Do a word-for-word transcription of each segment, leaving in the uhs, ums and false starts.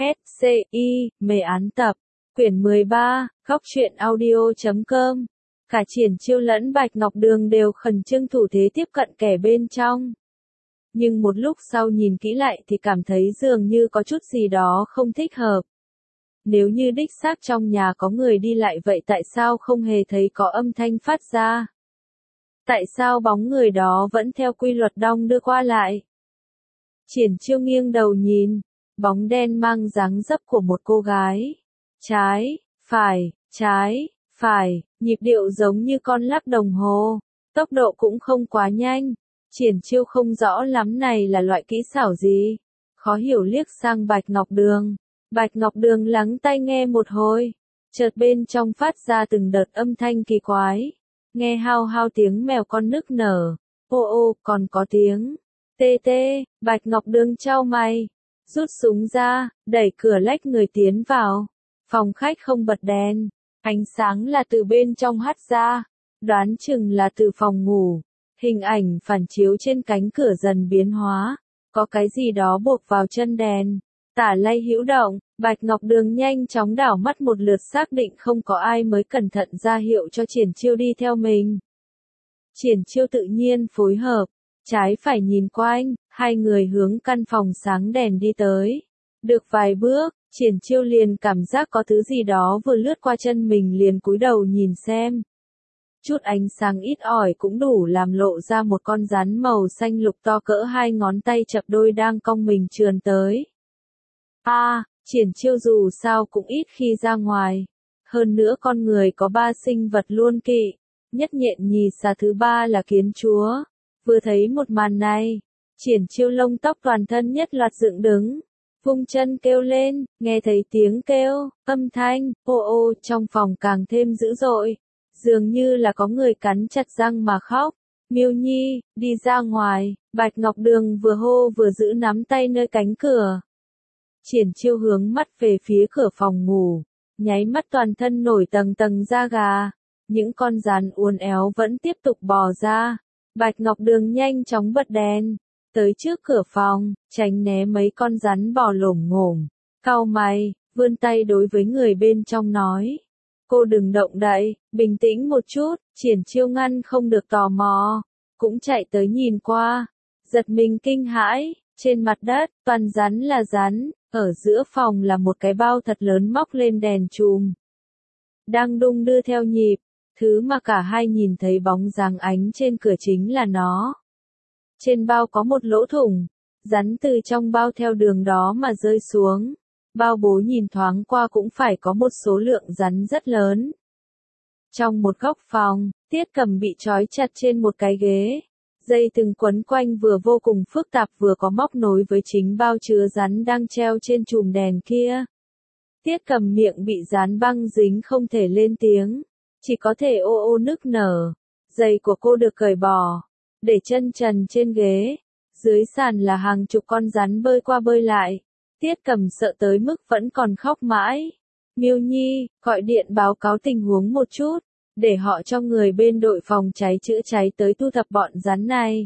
S C I, mê án tập, quyển mười ba, góc truyện audio chấm com. Cả Triển Chiêu lẫn Bạch Ngọc Đường đều khẩn trương thủ thế tiếp cận kẻ bên trong. Nhưng một lúc sau nhìn kỹ lại thì cảm thấy dường như có chút gì đó không thích hợp. Nếu như đích xác trong nhà có người đi lại vậy tại sao không hề thấy có âm thanh phát ra? Tại sao bóng người đó vẫn theo quy luật đong đưa qua lại? Triển Chiêu nghiêng đầu nhìn, bóng đen mang dáng dấp của một cô gái. Trái, phải, trái, phải, nhịp điệu giống như con lắc đồng hồ, tốc độ cũng không quá nhanh. Triển Chiêu không rõ lắm này là loại kỹ xảo gì. Khó hiểu liếc sang Bạch Ngọc Đường. Bạch Ngọc Đường lắng tai nghe một hồi, chợt bên trong phát ra từng đợt âm thanh kỳ quái. Nghe hao hao tiếng mèo con nức nở, ô ô còn có tiếng tê tê. Bạch Ngọc Đường chau mày, rút súng ra, đẩy cửa lách người tiến vào. Phòng khách không bật đèn, ánh sáng là từ bên trong hắt ra, đoán chừng là từ phòng ngủ. Hình ảnh phản chiếu trên cánh cửa dần biến hóa, có cái gì đó buộc vào chân đèn. Tả lay hữu động, Bạch Ngọc Đường nhanh chóng đảo mắt một lượt xác định không có ai mới cẩn thận ra hiệu cho Triển Chiêu đi theo mình. Triển Chiêu tự nhiên phối hợp, trái phải nhìn quanh, hai người hướng căn phòng sáng đèn đi tới. Được vài bước, Triển Chiêu liền cảm giác có thứ gì đó vừa lướt qua chân mình liền cúi đầu nhìn xem. Chút ánh sáng ít ỏi cũng đủ làm lộ ra một con rắn màu xanh lục to cỡ hai ngón tay chập đôi đang cong mình trườn tới. A, à, Triển Chiêu dù sao cũng ít khi ra ngoài. Hơn nữa con người có ba sinh vật luôn kỵ, nhất nhện nhì xà thứ ba là kiến chúa. Vừa thấy một màn này, Triển Chiêu lông tóc toàn thân nhất loạt dựng đứng, vung chân kêu lên, nghe thấy tiếng kêu, âm thanh, ô ô trong phòng càng thêm dữ dội. Dường như là có người cắn chặt răng mà khóc. Miêu Nhi, đi ra ngoài. Bạch Ngọc Đường vừa hô vừa giữ nắm tay nơi cánh cửa. Triển Chiêu hướng mắt về phía cửa phòng ngủ, nháy mắt toàn thân nổi tầng tầng da gà. Những con rắn uốn éo vẫn tiếp tục bò ra. Bạch Ngọc Đường nhanh chóng bật đèn, tới trước cửa phòng, tránh né mấy con rắn bò lổm ngổm. Cau mày, vươn tay đối với người bên trong nói. Cô đừng động đậy, bình tĩnh một chút. Triển Chiêu ngăn không được tò mò, cũng chạy tới nhìn qua. Giật mình kinh hãi, trên mặt đất, toàn rắn là rắn, ở giữa phòng là một cái bao thật lớn móc lên đèn chùm. Đang đung đưa theo nhịp, thứ mà cả hai nhìn thấy bóng dáng ánh trên cửa chính là nó. Trên bao có một lỗ thủng, rắn từ trong bao theo đường đó mà rơi xuống. Bao bố nhìn thoáng qua cũng phải có một số lượng rắn rất lớn. Trong một góc phòng, Tiết Cầm bị trói chặt trên một cái ghế. Dây thừng quấn quanh vừa vô cùng phức tạp vừa có móc nối với chính bao chứa rắn đang treo trên chùm đèn kia. Tiết Cầm miệng bị dán băng dính không thể lên tiếng, chỉ có thể ô ô nức nở. Giày của cô được cởi bỏ, để chân trần trên ghế. Dưới sàn là hàng chục con rắn bơi qua bơi lại. Tiết Cầm sợ tới mức vẫn còn khóc mãi. Miêu Nhi, gọi điện báo cáo tình huống một chút, để họ cho người bên đội phòng cháy chữa cháy tới thu thập bọn rắn này.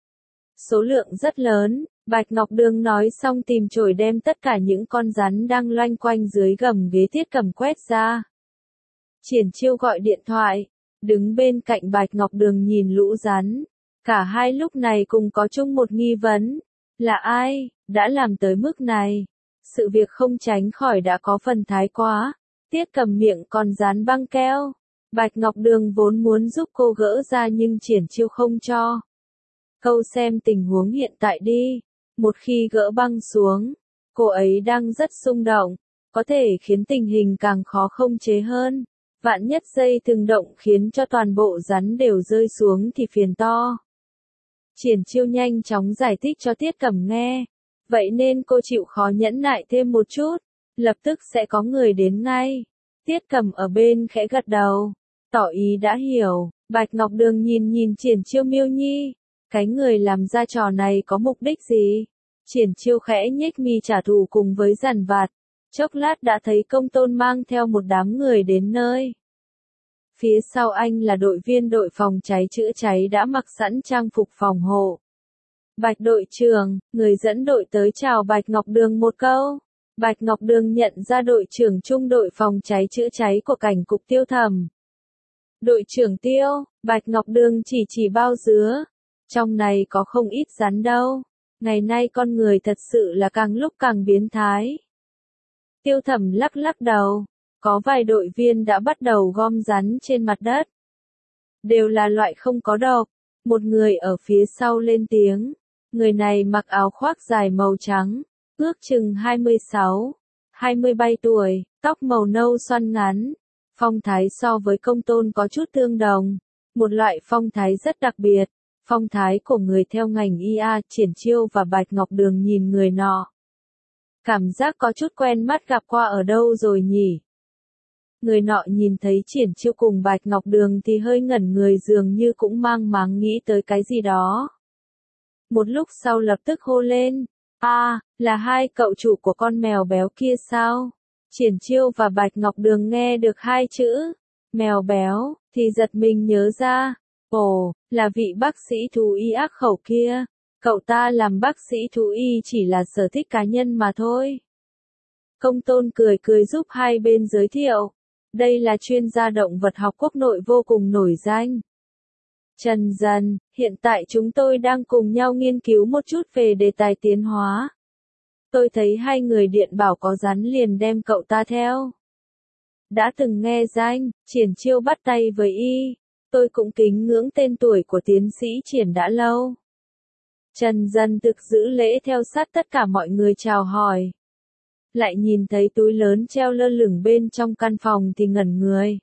Số lượng rất lớn, Bạch Ngọc Đường nói xong tìm chổi đem tất cả những con rắn đang loanh quanh dưới gầm ghế Tiết Cầm quét ra. Triển Chiêu gọi điện thoại, đứng bên cạnh Bạch Ngọc Đường nhìn lũ rắn. Cả hai lúc này cùng có chung một nghi vấn. Là ai, đã làm tới mức này? Sự việc không tránh khỏi đã có phần thái quá. Tiết Cầm miệng còn dán băng keo. Bạch Ngọc Đường vốn muốn giúp cô gỡ ra nhưng Triển Chiêu không cho. Câu xem tình huống hiện tại đi. Một khi gỡ băng xuống, cô ấy đang rất xung động, có thể khiến tình hình càng khó khống chế hơn. Vạn nhất dây thừng động khiến cho toàn bộ rắn đều rơi xuống thì phiền to. Triển Chiêu nhanh chóng giải thích cho Tiết Cầm nghe. Vậy nên cô chịu khó nhẫn nại thêm một chút, lập tức sẽ có người đến ngay. Tiết Cầm ở bên khẽ gật đầu, tỏ ý đã hiểu. Bạch Ngọc Đường nhìn nhìn Triển Chiêu. Miêu Nhi, cái người làm ra trò này có mục đích gì? Triển Chiêu khẽ nhếch mi trả thù cùng với dằn vặt. Chốc lát đã thấy Công Tôn mang theo một đám người đến nơi. Phía sau anh là đội viên đội phòng cháy chữa cháy đã mặc sẵn trang phục phòng hộ. Bạch đội trưởng, người dẫn đội tới chào Bạch Ngọc Đường một câu. Bạch Ngọc Đường nhận ra đội trưởng trung đội phòng cháy chữa cháy của cảnh cục Tiêu Thẩm. Đội trưởng Tiêu, Bạch Ngọc Đường chỉ chỉ bao dứa. Trong này có không ít rắn đâu. Ngày nay con người thật sự là càng lúc càng biến thái. Tiêu Thẩm lắc lắc đầu. Có vài đội viên đã bắt đầu gom rắn trên mặt đất. Đều là loại không có độc. Một người ở phía sau lên tiếng. Người này mặc áo khoác dài màu trắng. Ước chừng hai mươi sáu, hai mươi bảy tuổi, tóc màu nâu xoăn ngắn. Phong thái so với Công Tôn có chút tương đồng. Một loại phong thái rất đặc biệt. Phong thái của người theo ngành y a. Triển Chiêu và Bạch Ngọc Đường nhìn người nọ. Cảm giác có chút quen mắt, gặp qua ở đâu rồi nhỉ? Người nọ nhìn thấy Triển Chiêu cùng Bạch Ngọc Đường thì hơi ngẩn người, dường như cũng mang máng nghĩ tới cái gì đó. Một lúc sau lập tức hô lên. A, à, là hai cậu chủ của con mèo béo kia sao? Triển Chiêu và Bạch Ngọc Đường nghe được hai chữ mèo béo thì giật mình nhớ ra. Ồ, là vị bác sĩ thú y ác khẩu kia. Cậu ta làm bác sĩ thú y chỉ là sở thích cá nhân mà thôi. Công Tôn cười cười giúp hai bên giới thiệu. Đây là chuyên gia động vật học quốc nội vô cùng nổi danh. Trần Dần, hiện tại chúng tôi đang cùng nhau nghiên cứu một chút về đề tài tiến hóa. Tôi thấy hai người điện bảo có rắn liền đem cậu ta theo. Đã từng nghe danh, Triển Chiêu bắt tay với y. Tôi cũng kính ngưỡng tên tuổi của tiến sĩ Triển đã lâu. Trần Dần thực giữ lễ theo sát tất cả mọi người chào hỏi. Lại nhìn thấy túi lớn treo lơ lửng bên trong căn phòng thì ngẩn người.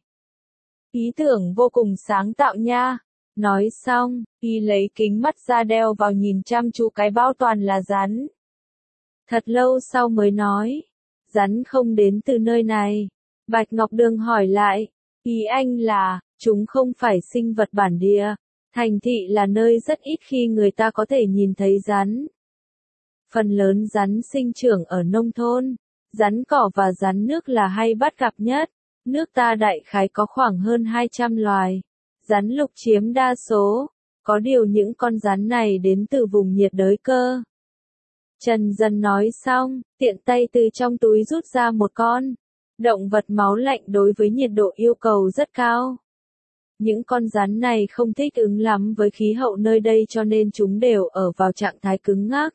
Ý tưởng vô cùng sáng tạo nha. Nói xong, y lấy kính mắt ra đeo vào nhìn chăm chú cái bao toàn là rắn. Thật lâu sau mới nói, rắn không đến từ nơi này. Bạch Ngọc Đường hỏi lại, ý anh là, chúng không phải sinh vật bản địa. Thành thị là nơi rất ít khi người ta có thể nhìn thấy rắn. Phần lớn rắn sinh trưởng ở nông thôn. Rắn cỏ và rắn nước là hay bắt gặp nhất. Nước ta đại khái có khoảng hơn hai trăm loài. Rắn lục chiếm đa số. Có điều những con rắn này đến từ vùng nhiệt đới cơ. Trần Dần nói xong, tiện tay từ trong túi rút ra một con. Động vật máu lạnh đối với nhiệt độ yêu cầu rất cao. Những con rắn này không thích ứng lắm với khí hậu nơi đây cho nên chúng đều ở vào trạng thái cứng ngắc.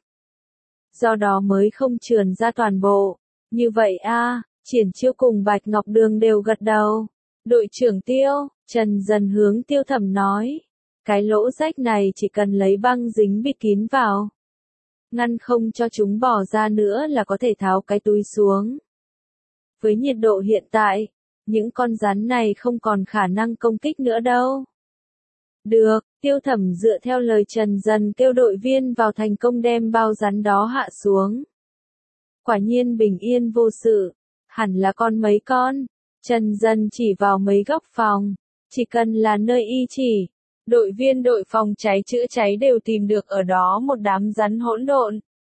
Do đó mới không trườn ra toàn bộ. Như vậy a, à, Triển Chiêu cùng Bạch Ngọc Đường đều gật đầu. Đội trưởng Tiêu, Trần Dần hướng Tiêu Thẩm nói. Cái lỗ rách này chỉ cần lấy băng dính bịt kín vào. Ngăn không cho chúng bỏ ra nữa là có thể tháo cái túi xuống. Với nhiệt độ hiện tại, những con rắn này không còn khả năng công kích nữa đâu. Được, Tiêu Thẩm dựa theo lời Trần Dần kêu đội viên vào thành công đem bao rắn đó hạ xuống. Quả nhiên bình yên vô sự, hẳn là con mấy con. Trần Dần chỉ vào mấy góc phòng, chỉ cần là nơi y chỉ. Đội viên đội phòng cháy chữa cháy đều tìm được ở đó một đám rắn hỗn độn.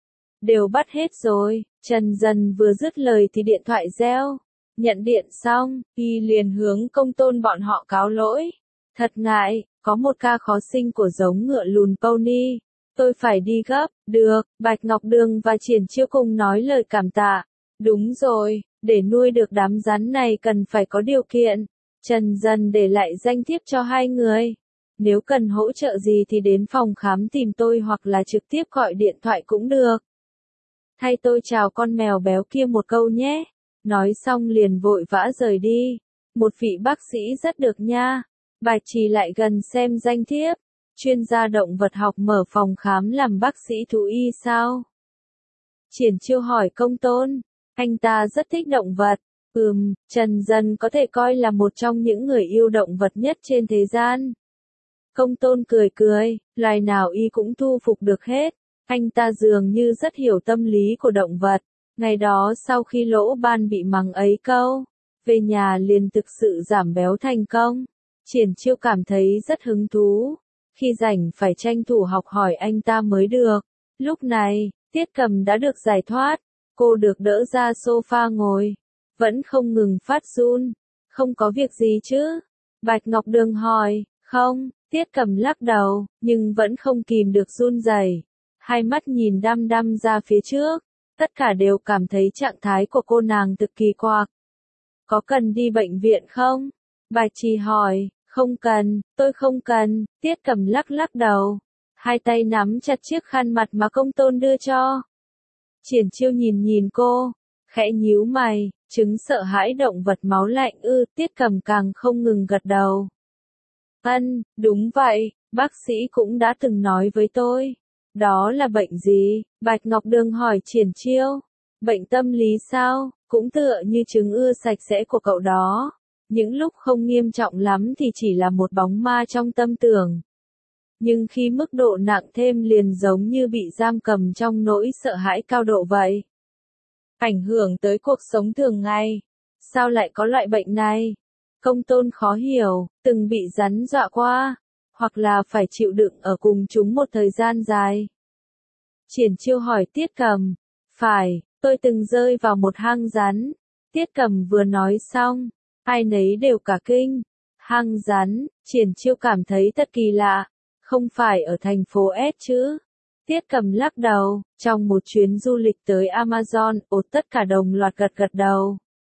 Đều bắt hết rồi, Trần Dần vừa dứt lời thì điện thoại reo. Nhận điện xong, y liền hướng Công Tôn bọn họ cáo lỗi. Thật ngại, có một ca khó sinh của giống ngựa lùn pony. Tôi phải đi gấp, được, Bạch Ngọc Đường và Triển Chiêu cùng nói lời cảm tạ. Đúng rồi, để nuôi được đám rắn này cần phải có điều kiện. Trần Dần để lại danh thiếp cho hai người. Nếu cần hỗ trợ gì thì đến phòng khám tìm tôi hoặc là trực tiếp gọi điện thoại cũng được. Thay tôi chào con mèo béo kia một câu nhé. Nói xong liền vội vã rời đi. Một vị bác sĩ rất được nha. Bạch Trì lại gần xem danh thiếp. Chuyên gia động vật học mở phòng khám làm bác sĩ thú y sao? Triển Chiêu hỏi Công Tôn. Anh ta rất thích động vật. Ừm, Trần Dần có thể coi là một trong những người yêu động vật nhất trên thế gian. Công Tôn cười cười, loài nào y cũng thu phục được hết. Anh ta dường như rất hiểu tâm lý của động vật. Ngày đó sau khi Lỗ Ban bị mắng ấy câu, về nhà liền thực sự giảm béo thành công. Triển Chiêu cảm thấy rất hứng thú. Khi rảnh phải tranh thủ học hỏi anh ta mới được. Lúc này, Tiết Cầm đã được giải thoát. Cô được đỡ ra sofa ngồi. Vẫn không ngừng phát run. Không có việc gì chứ? Bạch Ngọc Đường hỏi. Không, Tiết Cầm lắc đầu, nhưng vẫn không kìm được run rẩy. Hai mắt nhìn đăm đăm ra phía trước. Tất cả đều cảm thấy trạng thái của cô nàng cực kỳ quặc. Có cần đi bệnh viện không? Bạch Trì hỏi. Không cần, tôi không cần, Tiết Cầm lắc lắc đầu. Hai tay nắm chặt chiếc khăn mặt mà công tôn đưa cho. Triển Chiêu nhìn nhìn cô, khẽ nhíu mày, chứng sợ hãi động vật máu lạnh ư, Tiết Cầm càng không ngừng gật đầu. Ân, đúng vậy, bác sĩ cũng đã từng nói với tôi. Đó là bệnh gì? Bạch Ngọc Đường hỏi Triển Chiêu. Bệnh tâm lý sao? Cũng tựa như trứng ưa sạch sẽ của cậu đó. Những lúc không nghiêm trọng lắm thì chỉ là một bóng ma trong tâm tưởng. Nhưng khi mức độ nặng thêm liền giống như bị giam cầm trong nỗi sợ hãi cao độ vậy. Ảnh hưởng tới cuộc sống thường ngày. Sao lại có loại bệnh này? Công tôn khó hiểu, từng bị rắn dọa qua, hoặc là phải chịu đựng ở cùng chúng một thời gian dài. Triển Chiêu hỏi Tiết Cầm. Phải, tôi từng rơi vào một hang rắn. Tiết Cầm vừa nói xong, ai nấy đều cả kinh. Hang rắn, Triển Chiêu cảm thấy thật kỳ lạ. Không phải ở thành phố S chứ? Tiết Cầm lắc đầu, trong một chuyến du lịch tới Amazon, ột tất cả đồng loạt gật gật đầu.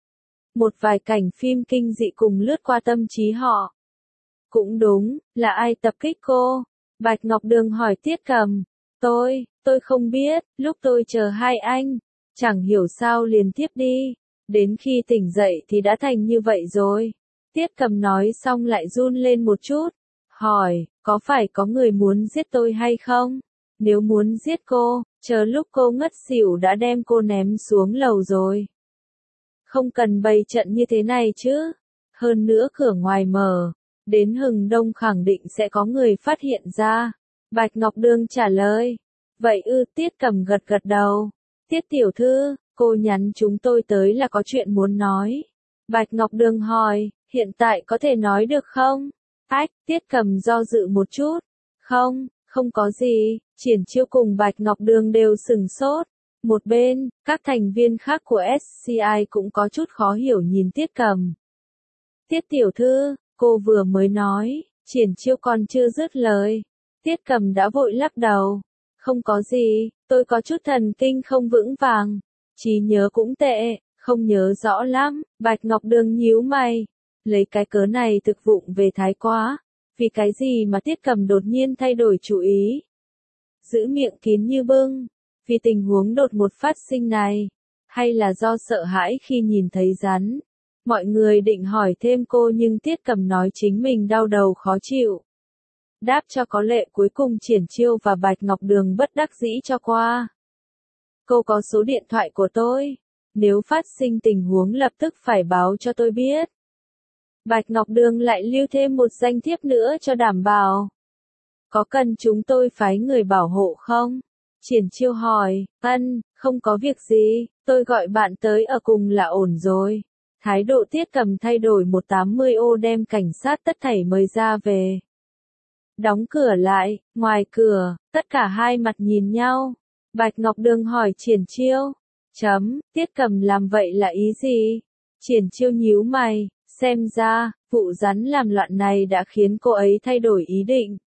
Một vài cảnh phim kinh dị cùng lướt qua tâm trí họ. Cũng đúng, là ai tập kích cô? Bạch Ngọc Đường hỏi Tiết Cầm. Tôi, tôi không biết, lúc tôi chờ hai anh, chẳng hiểu sao liền tiếp đi. Đến khi tỉnh dậy thì đã thành như vậy rồi. Tiết Cầm nói xong lại run lên một chút. Hỏi, có phải có người muốn giết tôi hay không? Nếu muốn giết cô, chờ lúc cô ngất xỉu đã đem cô ném xuống lầu rồi. Không cần bày trận như thế này chứ. Hơn nữa cửa ngoài mở. Đến hừng đông khẳng định sẽ có người phát hiện ra. Bạch Ngọc Đường trả lời. Vậy ư, Tiết Cầm gật gật đầu. Tiết tiểu thư, cô nhắn chúng tôi tới là có chuyện muốn nói. Bạch Ngọc Đường hỏi, hiện tại có thể nói được không? Ách, Tiết Cầm do dự một chút. Không, không có gì. Triển Chiêu cùng Bạch Ngọc Đường đều sừng sốt. Một bên, các thành viên khác của ét xê i cũng có chút khó hiểu nhìn Tiết Cầm. Tiết tiểu thư, cô vừa mới nói, Triển Chiêu còn chưa dứt lời. Tiết Cầm đã vội lắc đầu. Không có gì, tôi có chút thần kinh không vững vàng. Trí nhớ cũng tệ, không nhớ rõ lắm. Bạch Ngọc Đường nhíu mày. Lấy cái cớ này thực vụng về thái quá. Vì cái gì mà Tiết Cầm đột nhiên thay đổi chủ ý? Giữ miệng kín như bưng. Vì tình huống đột ngột phát sinh này. Hay là do sợ hãi khi nhìn thấy rắn? Mọi người định hỏi thêm cô nhưng Tiết Cầm nói chính mình đau đầu khó chịu. Đáp cho có lệ cuối cùng Triển Chiêu và Bạch Ngọc Đường bất đắc dĩ cho qua. Cô có số điện thoại của tôi. Nếu phát sinh tình huống lập tức phải báo cho tôi biết. Bạch Ngọc Đường lại lưu thêm một danh thiếp nữa cho đảm bảo. Có cần chúng tôi phái người bảo hộ không? Triển Chiêu hỏi. Ân, không có việc gì, tôi gọi bạn tới ở cùng là ổn rồi. Thái độ Tiết Cầm thay đổi một trăm tám mươi ô đem cảnh sát tất thảy mời ra về. Đóng cửa lại, ngoài cửa, tất cả hai mặt nhìn nhau. Bạch Ngọc Đường hỏi Triển Chiêu. Chấm, Tiết Cầm làm vậy là ý gì? Triển Chiêu nhíu mày, xem ra, vụ rắn làm loạn này đã khiến cô ấy thay đổi ý định.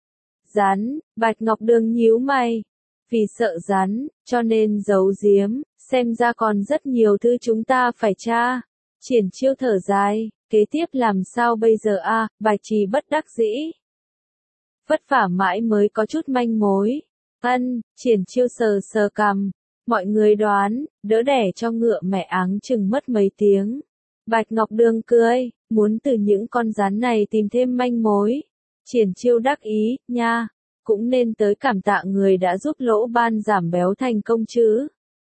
Rắn, Bạch Ngọc Đường nhíu mày. Vì sợ rắn, cho nên giấu giếm, xem ra còn rất nhiều thứ chúng ta phải tra. Triển Chiêu thở dài, kế tiếp làm sao bây giờ a? À, Bạch Trì bất đắc dĩ. Vất vả mãi mới có chút manh mối. Ân, Triển Chiêu sờ sờ cằm. Mọi người đoán, đỡ đẻ cho ngựa mẹ áng chừng mất mấy tiếng. Bạch Ngọc Đường cười, muốn từ những con rắn này tìm thêm manh mối. Triển Chiêu đắc ý, nha, cũng nên tới cảm tạ người đã giúp Lỗ Ban giảm béo thành công chứ.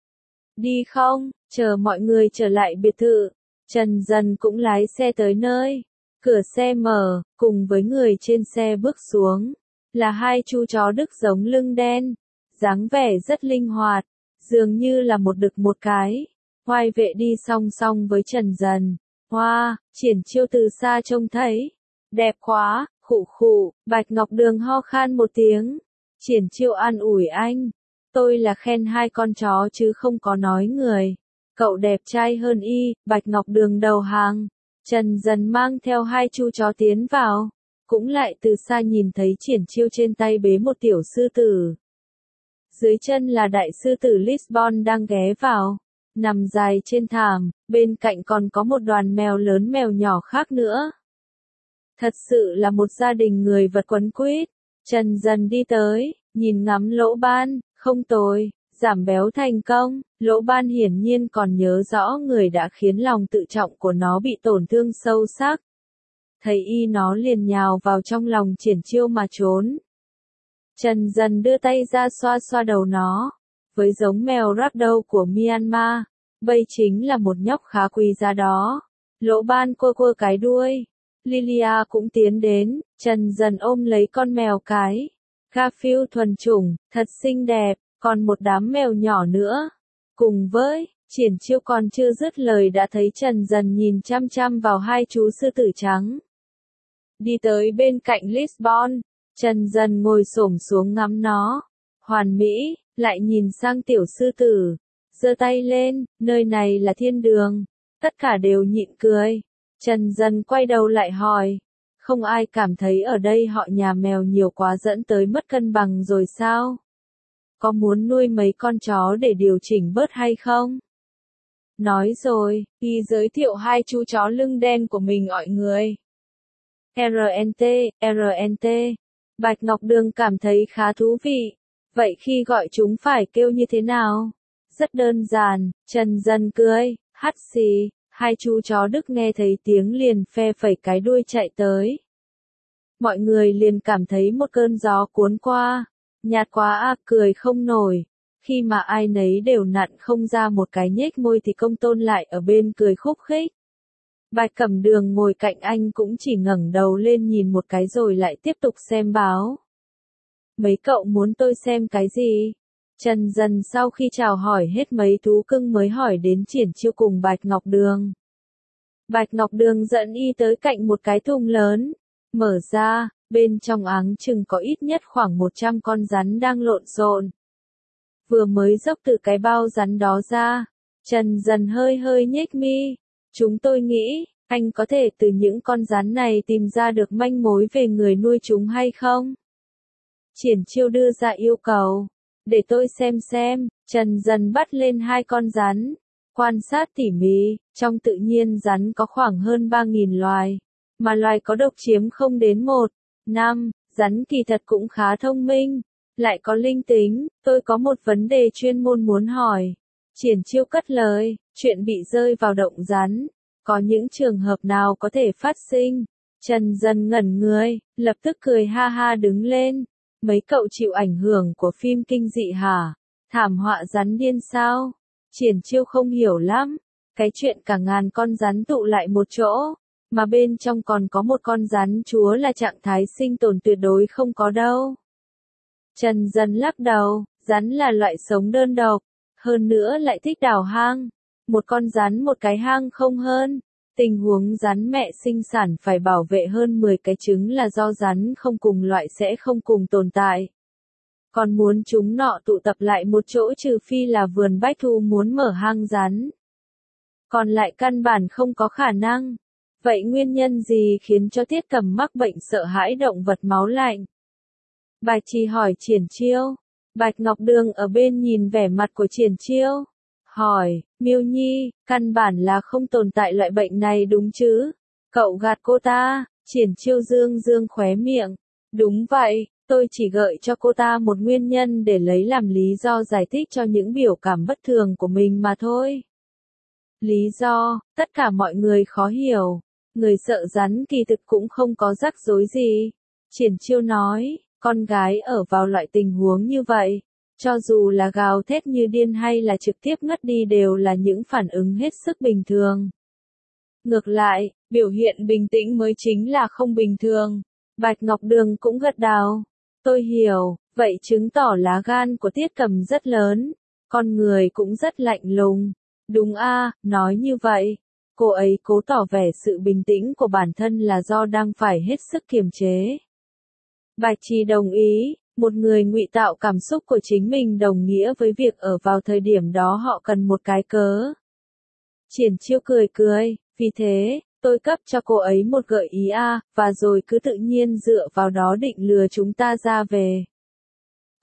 Đi không, chờ mọi người trở lại biệt thự. Trần Dần cũng lái xe tới nơi. Cửa xe mở, cùng với người trên xe bước xuống. Là hai chú chó Đức giống lưng đen. Dáng vẻ rất linh hoạt. Dường như là một đực một cái. Hoài vệ đi song song với Trần Dần. Hoa, wow, Triển Chiêu từ xa trông thấy. Đẹp quá, khụ khụ, Bạch Ngọc Đường ho khan một tiếng. Triển Chiêu an ủi anh. Tôi là khen hai con chó chứ không có nói người. Cậu đẹp trai hơn y, Bạch Ngọc Đường đầu hàng. Trần Dần mang theo hai chú chó tiến vào. Cũng lại từ xa nhìn thấy Triển Chiêu trên tay bế một tiểu sư tử. Dưới chân là đại sư tử Lisbon đang ghé vào, nằm dài trên thảm, bên cạnh còn có một đoàn mèo lớn mèo nhỏ khác nữa. Thật sự là một gia đình người vật quấn quýt. Trần dần đi tới, nhìn ngắm Lỗ Ban, không tồi, giảm béo thành công. Lỗ Ban hiển nhiên còn nhớ rõ người đã khiến lòng tự trọng của nó bị tổn thương sâu sắc. Thấy y nó liền nhào vào trong lòng Triển Chiêu mà trốn. Trần dần đưa tay ra xoa xoa đầu nó. Với giống mèo ragdoll của Myanmar, đây chính là một nhóc khá quý giá đó. Lỗ Ban quơ quơ cái đuôi. Lilia cũng tiến đến, Trần dần ôm lấy con mèo cái. Garfield thuần chủng, thật xinh đẹp, còn một đám mèo nhỏ nữa. Cùng với, Triển Chiêu còn chưa dứt lời đã thấy Trần dần nhìn chăm chăm vào hai chú sư tử trắng. Đi tới bên cạnh Lisbon, Trần dần ngồi xổm xuống ngắm nó. Hoàn mỹ, lại nhìn sang tiểu sư tử. Giơ tay lên, nơi này là thiên đường. Tất cả đều nhịn cười. Trần dần quay đầu lại hỏi. Không ai cảm thấy ở đây họ nhà mèo nhiều quá dẫn tới mất cân bằng rồi sao? Có muốn nuôi mấy con chó để điều chỉnh bớt hay không? Nói rồi, y giới thiệu hai chú chó lưng đen của mình mọi người. rờ en tê, rờ en tê. Bạch Ngọc Đường cảm thấy khá thú vị. Vậy khi gọi chúng phải kêu như thế nào? Rất đơn giản, Trần dần cười, hắt xì. Hai chú chó Đức nghe thấy tiếng liền phe phẩy cái đuôi chạy tới. Mọi người liền cảm thấy một cơn gió cuốn qua. Nhạt quá à, cười không nổi. Khi mà ai nấy đều nặn không ra một cái nhếch môi thì Công Tôn lại ở bên cười khúc khích. Bạch Cẩm Đường ngồi cạnh anh cũng chỉ ngẩng đầu lên nhìn một cái rồi lại tiếp tục xem báo. Mấy cậu muốn tôi xem cái gì? Trần dần sau khi chào hỏi hết mấy thú cưng mới hỏi đến Triển Chiêu cùng Bạch Ngọc Đường. Bạch Ngọc Đường dẫn y tới cạnh một cái thùng lớn. Mở ra, bên trong áng chừng có ít nhất khoảng một trăm con rắn đang lộn xộn. Vừa mới dốc từ cái bao rắn đó ra, Trần dần hơi hơi nhếch mi. Chúng tôi nghĩ, anh có thể từ những con rắn này tìm ra được manh mối về người nuôi chúng hay không? Triển Chiêu đưa ra yêu cầu. Để tôi xem xem. Trần dần bắt lên hai con rắn. Quan sát tỉ mỉ, trong tự nhiên rắn có khoảng hơn ba nghìn loài. Mà loài có độc chiếm không đến một. Năm, rắn kỳ thật cũng khá thông minh. Lại có linh tính, tôi có một vấn đề chuyên môn muốn hỏi. Triển Chiêu cất lời, chuyện bị rơi vào động rắn. Có những trường hợp nào có thể phát sinh? Trần dần ngẩn người, lập tức cười ha ha đứng lên. Mấy cậu chịu ảnh hưởng của phim kinh dị hả? Thảm họa rắn điên sao? Triển Chiêu không hiểu lắm. Cái chuyện cả ngàn con rắn tụ lại một chỗ, mà bên trong còn có một con rắn chúa là trạng thái sinh tồn tuyệt đối không có đâu. Trần dần lắc đầu, rắn là loại sống đơn độc, hơn nữa lại thích đào hang. Một con rắn một cái hang không hơn. Tình huống rắn mẹ sinh sản phải bảo vệ hơn mười cái trứng là do rắn không cùng loại sẽ không cùng tồn tại. Còn muốn chúng nọ tụ tập lại một chỗ trừ phi là vườn bách thu muốn mở hang rắn. Còn lại căn bản không có khả năng. Vậy nguyên nhân gì khiến cho Tiết Cầm mắc bệnh sợ hãi động vật máu lạnh? Bạch Trì hỏi Triển Chiêu. Bạch Ngọc Đường ở bên nhìn vẻ mặt của Triển Chiêu. Hỏi, Miêu Nhi, căn bản là không tồn tại loại bệnh này đúng chứ? Cậu gạt cô ta. Triển Chiêu dương dương khóe miệng. Đúng vậy, tôi chỉ gợi cho cô ta một nguyên nhân để lấy làm lý do giải thích cho những biểu cảm bất thường của mình mà thôi. Lý do, tất cả mọi người khó hiểu. Người sợ rắn kỳ thực cũng không có rắc rối gì. Triển Chiêu nói, con gái ở vào loại tình huống như vậy, cho dù là gào thét như điên hay là trực tiếp ngất đi đều là những phản ứng hết sức bình thường. Ngược lại, biểu hiện bình tĩnh mới chính là không bình thường. Bạch Ngọc Đường cũng gật đầu. Tôi hiểu, vậy chứng tỏ lá gan của Tiết Cầm rất lớn, con người cũng rất lạnh lùng. Đúng a, nói như vậy. Cô ấy cố tỏ vẻ sự bình tĩnh của bản thân là do đang phải hết sức kiềm chế. Bạch Trì đồng ý, một người ngụy tạo cảm xúc của chính mình đồng nghĩa với việc ở vào thời điểm đó họ cần một cái cớ. Triển Chiêu cười cười, vì thế, tôi cấp cho cô ấy một gợi ý a, và rồi cứ tự nhiên dựa vào đó định lừa chúng ta ra về.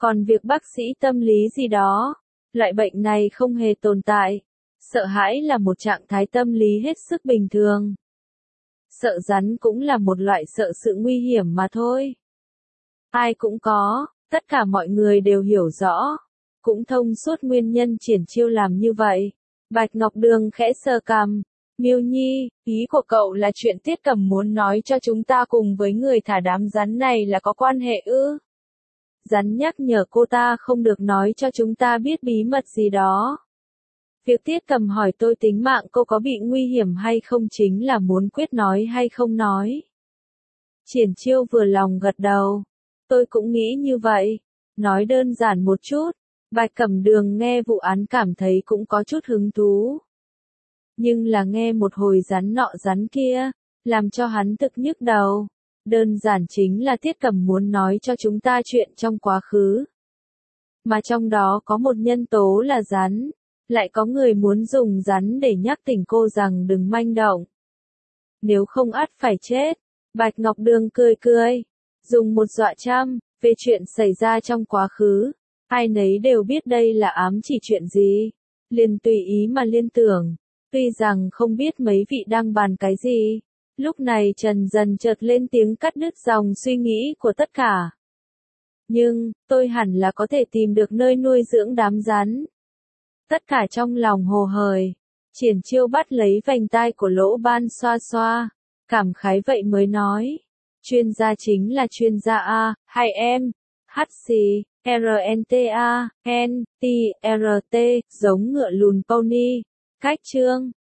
Còn việc bác sĩ tâm lý gì đó, loại bệnh này không hề tồn tại. Sợ hãi là một trạng thái tâm lý hết sức bình thường. Sợ rắn cũng là một loại sợ sự nguy hiểm mà thôi. Ai cũng có, tất cả mọi người đều hiểu rõ, cũng thông suốt nguyên nhân Triển Chiêu làm như vậy. Bạch Ngọc Đường khẽ sờ cằm. Miêu Nhi, ý của cậu là chuyện Tiết Cẩm muốn nói cho chúng ta cùng với người thả đám rắn này là có quan hệ ư? Rắn nhắc nhở cô ta không được nói cho chúng ta biết bí mật gì đó. Việc Tiết Cẩm hỏi tôi tính mạng cô có bị nguy hiểm hay không chính là muốn quyết nói hay không nói. Triển Chiêu vừa lòng gật đầu. Tôi cũng nghĩ như vậy. Nói đơn giản một chút, Bạch Cẩm Đường nghe vụ án cảm thấy cũng có chút hứng thú. Nhưng là nghe một hồi rắn nọ rắn kia, làm cho hắn thực nhức đầu. Đơn giản chính là Tiết Cẩm muốn nói cho chúng ta chuyện trong quá khứ. Mà trong đó có một nhân tố là rắn, lại có người muốn dùng rắn để nhắc tỉnh cô rằng đừng manh động. Nếu không ắt phải chết. Bạch Ngọc Đường cười cười, dùng một dọa châm, về chuyện xảy ra trong quá khứ. Ai nấy đều biết đây là ám chỉ chuyện gì, liền tùy ý mà liên tưởng. Tuy rằng không biết mấy vị đang bàn cái gì, lúc này Trần dần chợt lên tiếng cắt đứt dòng suy nghĩ của tất cả. Nhưng, tôi hẳn là có thể tìm được nơi nuôi dưỡng đám rắn. Tất cả trong lòng hồ hởi, Triển Chiêu bắt lấy vành tai của Lỗ Ban xoa xoa, cảm khái vậy mới nói. Chuyên gia chính là chuyên gia A, hay em, H C, R N T A, N, T, R T, giống ngựa lùn pony. Cách chương